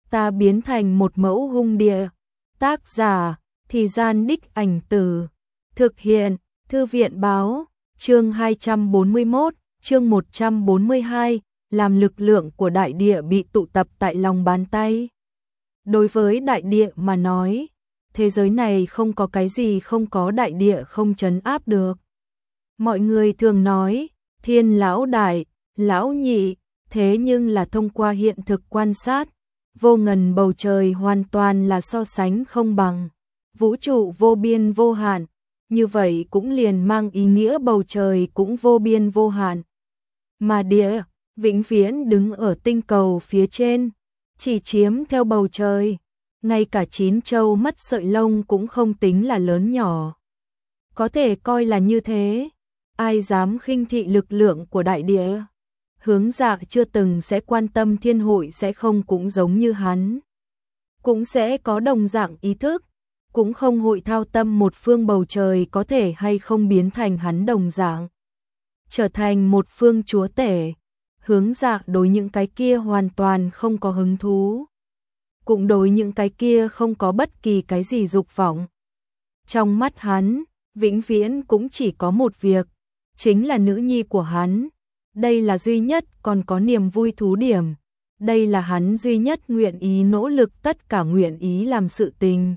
ta biến thành một mẫu hung địa. Tác giả, Thì Gian Đích Ảnh Từ. Thực hiện, Thư viện Báo. Chương 241, chương 142, làm lực lượng của đại địa bị tụ tập tại lòng bàn tay. Đối với đại địa mà nói, thế giới này không có cái gì không có đại địa không trấn áp được. Mọi người thường nói, thiên lão đại, lão nhị, thế nhưng là thông qua hiện thực quan sát, vô ngần bầu trời hoàn toàn là so sánh không bằng. Vũ trụ vô biên vô hạn, như vậy cũng liền mang ý nghĩa bầu trời cũng vô biên vô hạn. Mà địa, vĩnh viễn đứng ở tinh cầu phía trên, chỉ chiếm theo bầu trời, ngay cả 9 châu mất sợi lông cũng không tính là lớn nhỏ. Có thể coi là như thế, ai dám khinh thị lực lượng của đại địa. Hướng Dạ chưa từng sẽ quan tâm thiên hội sẽ không cũng giống như hắn. Cũng sẽ có đồng dạng ý thức, cũng không hội thao tâm một phương bầu trời có thể hay không biến thành hắn đồng dạng. Trở thành một phương chúa tể, Hướng Dạ đối những cái kia hoàn toàn không có hứng thú. Cũng đối những cái kia không có bất kỳ cái gì dục vọng. Trong mắt hắn, vĩnh viễn cũng chỉ có một việc, chính là nữ nhi của hắn. Đây là duy nhất còn có niềm vui thú điểm. Đây là hắn duy nhất nguyện ý nỗ lực tất cả nguyện ý làm sự tình.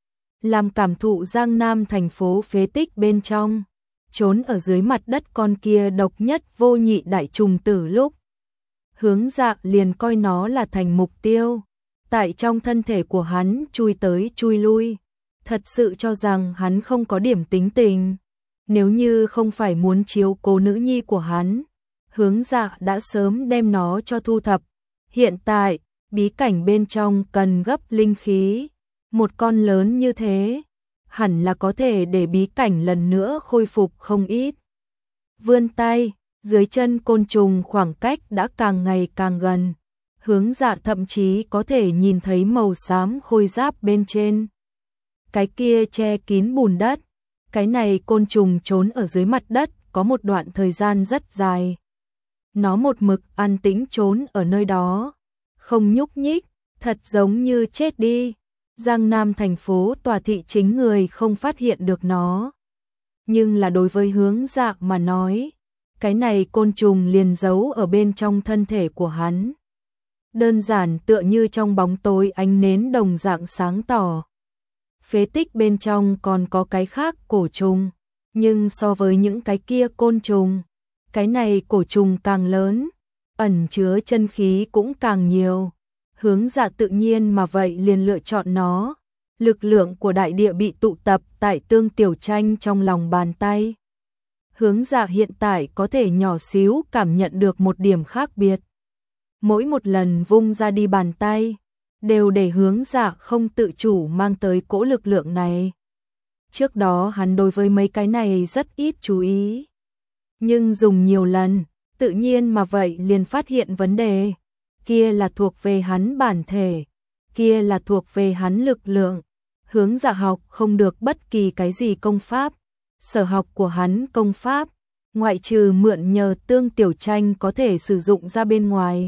Làm cảm thụ Giang Nam thành phố phế tích bên trong, trốn ở dưới mặt đất con kia độc nhất vô nhị đại trùng tử lúc. Hướng Dạ liền coi nó là thành mục tiêu, tại trong thân thể của hắn chui tới chui lui, thật sự cho rằng hắn không có điểm tính tình. Nếu như không phải muốn chiếu cố nữ nhi của hắn, Hướng Dạ đã sớm đem nó cho thu thập. Hiện tại, bí cảnh bên trong cần gấp linh khí, một con lớn như thế, hẳn là có thể để bí cảnh lần nữa khôi phục không ít. Vươn tay, dưới chân côn trùng khoảng cách đã càng ngày càng gần. Hướng Dạ thậm chí có thể nhìn thấy màu xám khôi giáp bên trên. Cái kia che kín bùn đất, cái này côn trùng trốn ở dưới mặt đất có một đoạn thời gian rất dài. Nó một mực an tĩnh trốn ở nơi đó, không nhúc nhích, thật giống như chết đi. Giang Nam thành phố tòa thị chính người không phát hiện được nó. Nhưng là đối với Hướng Dạ mà nói, cái này côn trùng liền giấu ở bên trong thân thể của hắn. Đơn giản tựa như trong bóng tối ánh nến đồng dạng sáng tỏ. Phế tích bên trong còn có cái khác cổ trùng, nhưng so với những cái kia côn trùng, cái này cổ trùng càng lớn, ẩn chứa chân khí cũng càng nhiều. Hướng Dạ tự nhiên mà vậy liền lựa chọn nó. Lực lượng của đại địa bị tụ tập tại Tương Tiểu Tranh trong lòng bàn tay. Hướng Dạ hiện tại có thể nhỏ xíu cảm nhận được một điểm khác biệt. Mỗi một lần vung ra đi bàn tay, đều để Hướng Dạ không tự chủ mang tới cỗ lực lượng này. Trước đó hắn đối với mấy cái này rất ít chú ý. Nhưng dùng nhiều lần, tự nhiên mà vậy liền phát hiện vấn đề. Kia là thuộc về hắn bản thể, kia là thuộc về hắn lực lượng. Hướng Dạ học không được bất kỳ cái gì công pháp. Sở học của hắn công pháp, ngoại trừ mượn nhờ Tương Tiểu Tranh có thể sử dụng ra bên ngoài.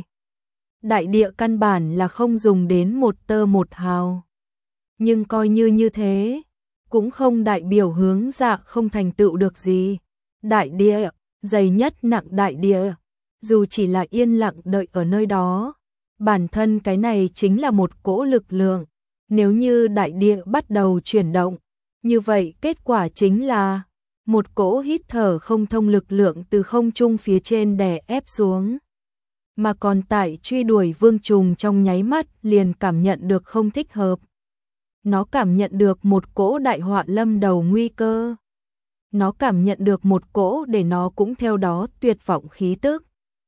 Đại địa căn bản là không dùng đến một tơ một hào. Nhưng coi như như thế, cũng không đại biểu Hướng Dạ không thành tựu được gì. Đại địa, dày nhất nặng đại địa, dù chỉ là yên lặng đợi ở nơi đó, bản thân cái này chính là một cỗ lực lượng. Nếu như đại địa bắt đầu chuyển động, như vậy kết quả chính là một cỗ hít thở không thông lực lượng từ không trung phía trên đè ép xuống. Mà còn tại truy đuổi vương trùng trong nháy mắt liền cảm nhận được không thích hợp. Nó cảm nhận được một cỗ đại họa lâm đầu nguy cơ. Nó cảm nhận được một cỗ để nó cũng theo đó tuyệt vọng khí tức.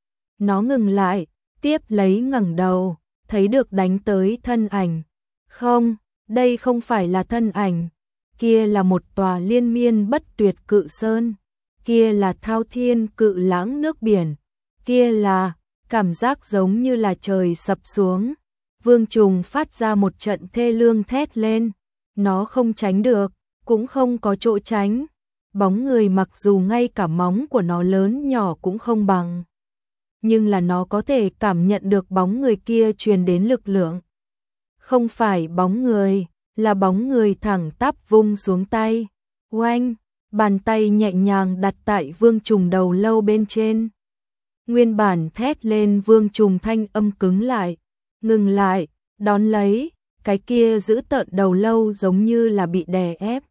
Nó ngừng lại, tiếp lấy ngẩng đầu, thấy được đánh tới thân ảnh. Không, đây không phải là thân ảnh. Kia là một tòa liên miên bất tuyệt cự sơn. Kia là thao thiên cự lãng nước biển. Kia là cảm giác giống như là trời sập xuống. Vương trùng phát ra một trận thê lương thét lên. Nó không tránh được, cũng không có chỗ tránh. Bóng người mặc dù ngay cả móng của nó lớn nhỏ cũng không bằng. Nhưng là nó có thể cảm nhận được bóng người kia truyền đến lực lượng. không phải bóng người, là bóng người thẳng tắp vung xuống tay. Oanh, bàn tay nhẹ nhàng đặt tại Vương Trùng đầu lâu bên trên. Nguyên bản thét lên Vương Trùng thanh âm cứng lại, ngừng lại, đón lấy, cái kia giữ tợn đầu lâu giống như là bị đè ép.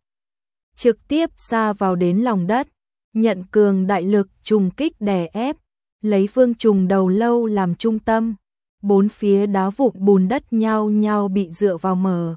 Trực tiếp sa vào đến lòng đất, nhận cường đại lực trùng kích đè ép, lấy Vương Trùng đầu lâu làm trung tâm. Bốn phía đá vụn bùn đất nhao nhao bị dựa vào mở.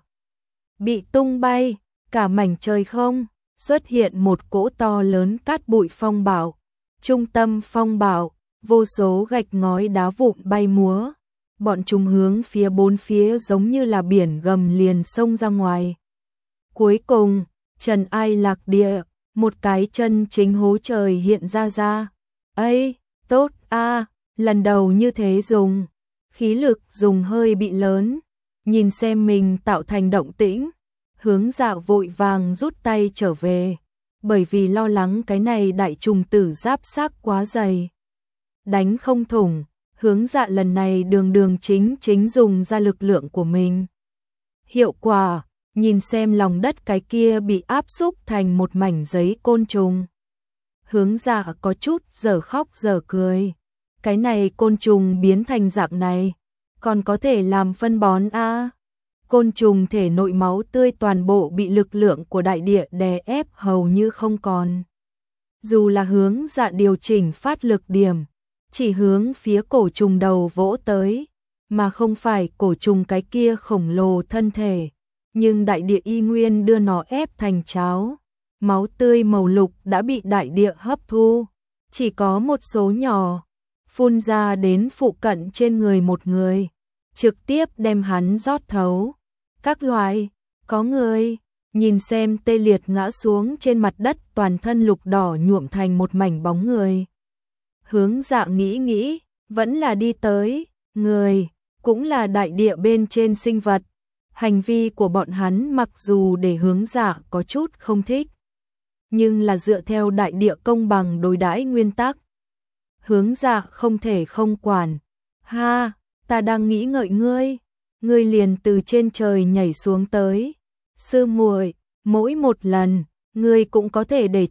Bị tung bay, cả mảnh trời không, xuất hiện một cỗ to lớn cát bụi phong bạo. Trung tâm phong bạo, vô số gạch ngói đá vụn bay múa. Bọn chúng hướng phía bốn phía giống như là biển gầm liền xông ra ngoài. Cuối cùng, trần ai lạc địa, một cái chân chính hố trời hiện ra. Ây, tốt a, lần đầu như thế dùng. Khí lực dùng hơi bị lớn, nhìn xem mình tạo thành động tĩnh, Hướng Dạ vội vàng rút tay trở về, bởi vì lo lắng cái này đại trùng tử giáp xác quá dày. Đánh không thủng, Hướng Dạ lần này đường chính dùng ra lực lượng của mình. Hiệu quả, nhìn xem lòng đất cái kia bị áp xúc thành một mảnh giấy côn trùng. Hướng Dạ có chút giờ khóc giờ cười. Cái này côn trùng biến thành dạng này, còn có thể làm phân bón a. Côn trùng thể nội máu tươi toàn bộ bị lực lượng của đại địa đè ép hầu như không còn. Dù là Hướng Dạ điều chỉnh phát lực điểm, chỉ hướng phía cổ trùng đầu vỗ tới, mà không phải cổ trùng cái kia khổng lồ thân thể, nhưng đại địa y nguyên đưa nó ép thành cháo. Máu tươi màu lục đã bị đại địa hấp thu, chỉ có một số nhỏ phun ra đến phụ cận trên người một người, trực tiếp đem hắn rót thấu. Các loại, có người, nhìn xem tê liệt ngã xuống trên mặt đất toàn thân lục đỏ nhuộm thành một mảnh bóng người. Hướng Dạ nghĩ, vẫn là đi tới, người, cũng là đại địa bên trên sinh vật. Hành vi của bọn hắn mặc dù để Hướng Dạ có chút không thích, nhưng là dựa theo đại địa công bằng đối đãi nguyên tắc. Hướng Dạ không thể không quản. Ha, ta đang nghĩ ngợi ngươi liền từ trên trời nhảy xuống tới. Sư muội, mỗi một lần, ngươi cũng có thể để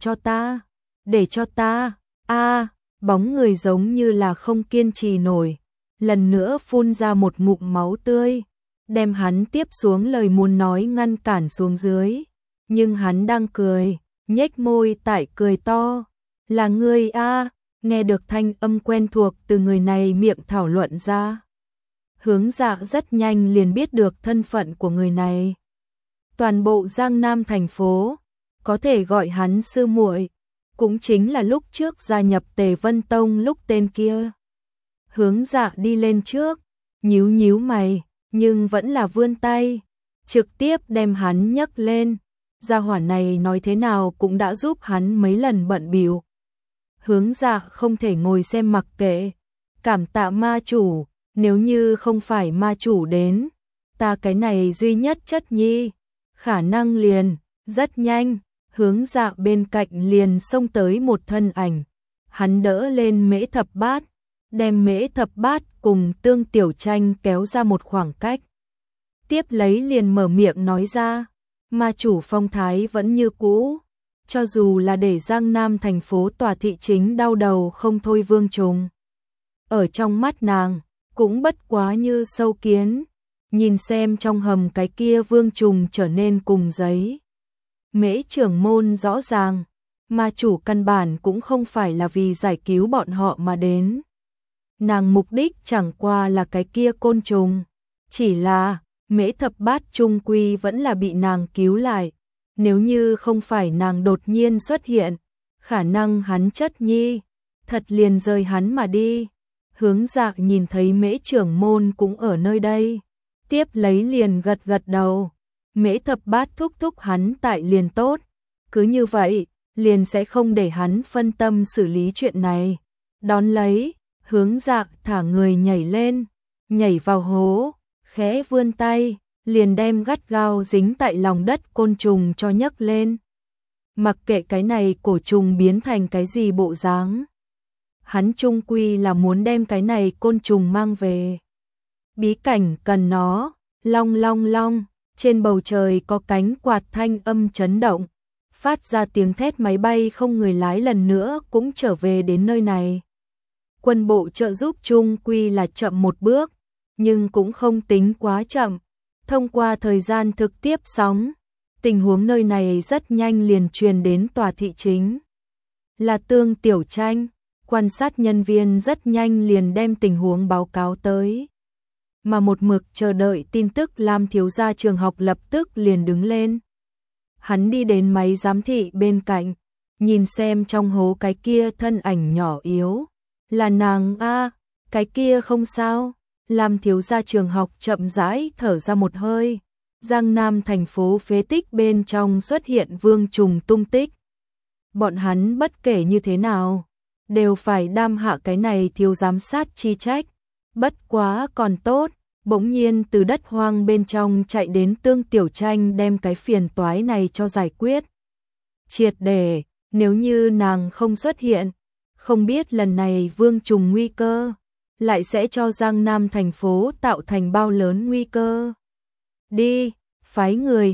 cho ta. A, bóng người giống như là không kiên trì nổi, lần nữa phun ra một ngụm máu tươi, đem hắn tiếp xuống lời muốn nói ngăn cản xuống dưới. Nhưng hắn đang cười, nhếch môi tại cười to. Là ngươi a. Nghe được thanh âm quen thuộc từ người này miệng thảo luận ra. Hướng Dạ rất nhanh liền biết được thân phận của người này. Toàn bộ Giang Nam thành phố, có thể gọi hắn sư muội, cũng chính là lúc trước gia nhập Tề Vân Tông lúc tên kia. Hướng Dạ đi lên trước, nhíu mày, nhưng vẫn là vươn tay, trực tiếp đem hắn nhấc lên. Gia hỏa này nói thế nào cũng đã giúp hắn mấy lần bận bịu. Hướng Dạ không thể ngồi xem mặc kệ, cảm tạ ma chủ, nếu như không phải ma chủ đến, ta cái này duy nhất chất nhi, khả năng liền, rất nhanh, Hướng Dạ bên cạnh liền xông tới một thân ảnh, hắn đỡ lên Mễ Thập Bát, đem Mễ Thập Bát cùng Tương Tiểu Tranh kéo ra một khoảng cách. Tiếp lấy liền mở miệng nói ra, ma chủ phong thái vẫn như cũ. Cho dù là để Giang Nam thành phố tòa thị chính đau đầu không thôi Vương Trùng. Ở trong mắt nàng, cũng bất quá như sâu kiến, nhìn xem trong hầm cái kia Vương Trùng trở nên cùng giấy. Mễ trưởng môn rõ ràng, mà chủ căn bản cũng không phải là vì giải cứu bọn họ mà đến. Nàng mục đích chẳng qua là cái kia côn trùng, chỉ là Mễ Thập Bát trung quy vẫn là bị nàng cứu lại. Nếu như không phải nàng đột nhiên xuất hiện, khả năng hắn chất nhi, thật liền rời hắn mà đi. Hướng Dạ nhìn thấy Mễ trưởng môn cũng ở nơi đây, tiếp lấy liền gật đầu. Mễ Thập Bát thúc hắn tại liền tốt, cứ như vậy, liền sẽ không để hắn phân tâm xử lý chuyện này. Đón lấy, Hướng Dạ thả người nhảy lên, nhảy vào hố, khẽ vươn tay, liền đem gắt gao dính tại lòng đất côn trùng cho nhấc lên. Mặc kệ cái này cổ trùng biến thành cái gì bộ dáng, hắn chung quy là muốn đem cái này côn trùng mang về. Bí cảnh cần nó, Long long long, trên bầu trời có cánh quạt thanh âm chấn động, phát ra tiếng thét máy bay không người lái lần nữa cũng trở về đến nơi này. Quân bộ trợ giúp chung quy là chậm một bước, nhưng cũng không tính quá chậm. Thông qua thời gian thực tiếp sóng, tình huống nơi này rất nhanh liền truyền đến tòa thị chính. Là Tương Tiểu Tranh, quan sát nhân viên rất nhanh liền đem tình huống báo cáo tới. Mà một mực chờ đợi tin tức Lam thiếu gia trường học lập tức liền đứng lên. Hắn đi đến máy giám thị bên cạnh, nhìn xem trong hố cái kia thân ảnh nhỏ yếu. Là nàng a, cái kia không sao. Lam thiếu gia trường học chậm rãi thở ra một hơi. Giang Nam thành phố phế tích bên trong xuất hiện Vương Trùng tung tích. Bọn hắn bất kể như thế nào, đều phải đam hạ cái này thiếu giám sát chi trách. Bất quá còn tốt, bỗng nhiên từ đất hoang bên trong chạy đến Tương Tiểu Tranh đem cái phiền toái này cho giải quyết. Triệt để, nếu như nàng không xuất hiện, không biết lần này Vương Trùng nguy cơ lại sẽ cho Giang Nam thành phố tạo thành bao lớn nguy cơ. Đi, phái người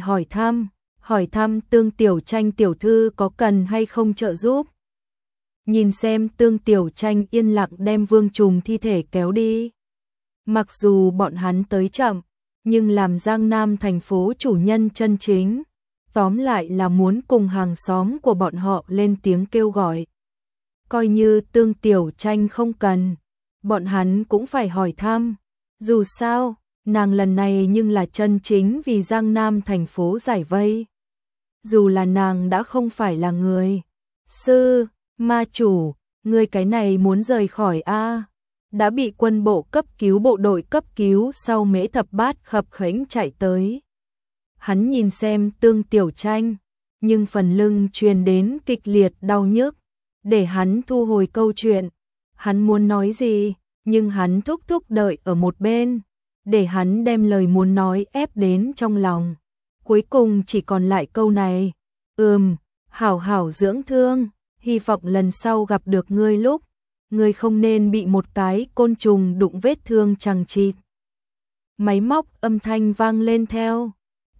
hỏi thăm Tương Tiểu Tranh tiểu thư có cần hay không trợ giúp. Nhìn xem Tương Tiểu Tranh yên lặng đem Vương Trùng thi thể kéo đi. Mặc dù bọn hắn tới chậm, nhưng làm Giang Nam thành phố chủ nhân chân chính, tóm lại là muốn cùng hàng xóm của bọn họ lên tiếng kêu gọi. Coi như Tương Tiểu Tranh không cần, bọn hắn cũng phải hỏi thăm. Dù sao, nàng lần này nhưng là chân chính vì Giang Nam thành phố giải vây. Dù là nàng đã không phải là người. Sư, ma chủ, người cái này muốn rời khỏi a, đã bị quân bộ cấp cứu bộ đội cấp cứu sau Mễ Thập Bát khập khểnh chạy tới. Hắn nhìn xem Tương Tiểu Tranh, nhưng phần lưng truyền đến kịch liệt đau nhức, để hắn thu hồi câu chuyện. Hắn muốn nói gì, nhưng hắn thúc đợi ở một bên, để hắn đem lời muốn nói ép đến trong lòng. Cuối cùng chỉ còn lại câu này, hảo hảo dưỡng thương, hy vọng lần sau gặp được ngươi lúc, ngươi không nên bị một cái côn trùng đụng vết thương chằng chịt. Máy móc âm thanh vang lên theo,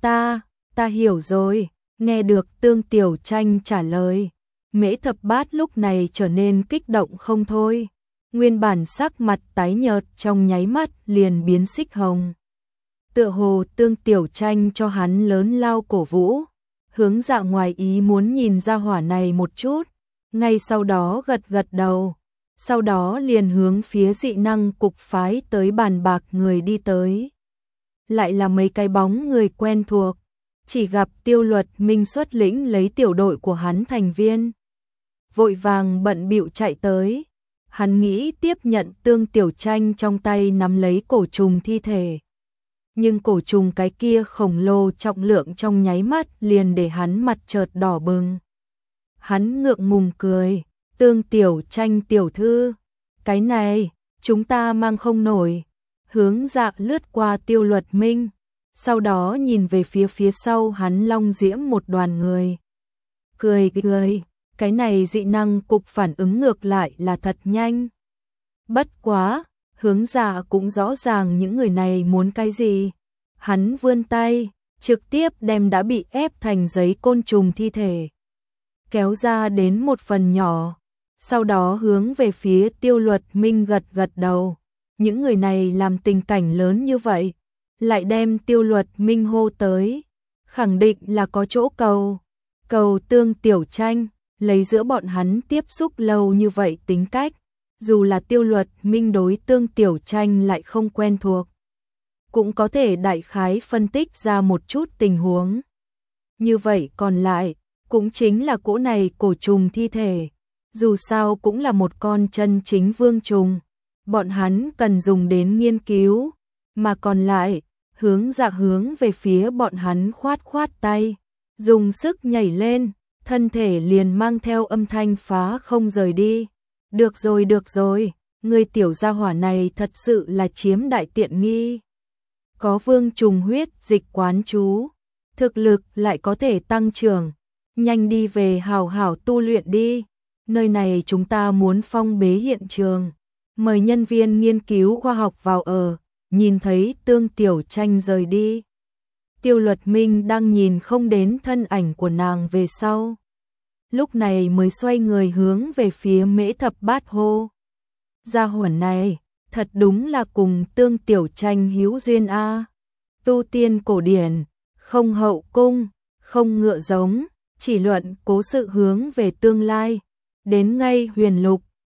ta hiểu rồi, nghe được Tương Tiểu Tranh trả lời. Mễ Thập Bát lúc này trở nên kích động không thôi, nguyên bản sắc mặt tái nhợt trong nháy mắt liền biến xích hồng. Tựa hồ Tương Tiểu Tranh cho hắn lớn lao cổ vũ, hướng dạ ngoài ý muốn nhìn ra hỏa này một chút, ngay sau đó gật đầu, sau đó liền hướng phía dị năng cục phái tới bàn bạc người đi tới. Lại là mấy cái bóng người quen thuộc, chỉ gặp Tiêu Luật Minh xuất lĩnh lấy tiểu đội của hắn thành viên. Vội vàng bận bịu chạy tới, hắn nghĩ tiếp nhận Tương Tiểu Tranh trong tay nắm lấy cổ trùng thi thể. Nhưng cổ trùng cái kia khổng lồ trọng lượng trong nháy mắt liền để hắn mặt chợt đỏ bừng. Hắn ngượng ngùng cười, Tương Tiểu Tranh tiểu thư, cái này, chúng ta mang không nổi. Hướng dạ lướt qua Tiêu Luật Minh, sau đó nhìn về phía sau hắn long diễm một đoàn người. Cười, cái này dị năng cục phản ứng ngược lại là thật nhanh. Bất quá, hướng dạ cũng rõ ràng những người này muốn cái gì. Hắn vươn tay, trực tiếp đem đã bị ép thành giấy côn trùng thi thể kéo ra đến một phần nhỏ, sau đó hướng về phía Tiêu Luật Minh gật đầu. Những người này làm tình cảnh lớn như vậy, lại đem Tiêu Luật Minh hô tới, khẳng định là có chỗ cầu Tương Tiểu Tranh, lấy giữa bọn hắn tiếp xúc lâu như vậy tính cách, dù là Tiêu Luật Minh đối Tương Tiểu Tranh lại không quen thuộc, cũng có thể đại khái phân tích ra một chút tình huống. Như vậy còn lại, cũng chính là cỗ này cổ trùng thi thể, dù sao cũng là một con chân chính vương trùng, bọn hắn cần dùng đến nghiên cứu, mà còn lại, hướng về phía bọn hắn khoát tay, dùng sức nhảy lên, thân thể liền mang theo âm thanh phá không rời đi. Được rồi, người tiểu gia hỏa này thật sự là chiếm đại tiện nghi. Có vương trùng huyết dịch quán chú, thực lực lại có thể tăng trưởng, nhanh đi về hảo hảo tu luyện đi. Nơi này chúng ta muốn phong bế hiện trường, mời nhân viên nghiên cứu khoa học vào ở, nhìn thấy Tương Tiểu Tranh rời đi. Tiêu Luật Minh đang nhìn không đến thân ảnh của nàng về sau. Lúc này mới xoay người hướng về phía Mễ Thập Bát hô. Gia hỏa này, thật đúng là cùng Tương Tiểu Tranh hữu duyên a. Tu tiên cổ điển, không hậu cung, không ngựa giống, chỉ luận cố sự hướng về tương lai. Đến ngay huyền lục,